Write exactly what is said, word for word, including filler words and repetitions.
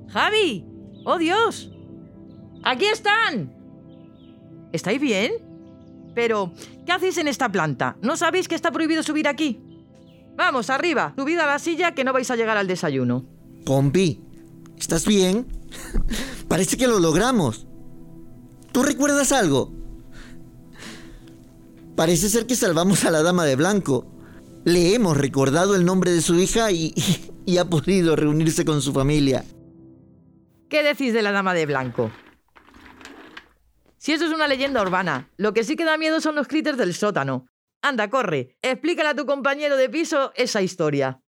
¡Javi! ¡Oh, Dios! ¡Aquí están! ¿Estáis bien? Pero, ¿qué hacéis en esta planta? ¿No sabéis que está prohibido subir aquí? Vamos, arriba, subid a la silla que no vais a llegar al desayuno. Pompi, ¿estás bien? Parece que lo logramos. ¿Tú recuerdas algo? Parece ser que salvamos a la dama de blanco. Le hemos recordado el nombre de su hija y, y ha podido reunirse con su familia. ¿Qué decís de la dama de blanco? Si eso es una leyenda urbana, lo que sí que da miedo son los critters del sótano. Anda, corre, explícale a tu compañero de piso esa historia.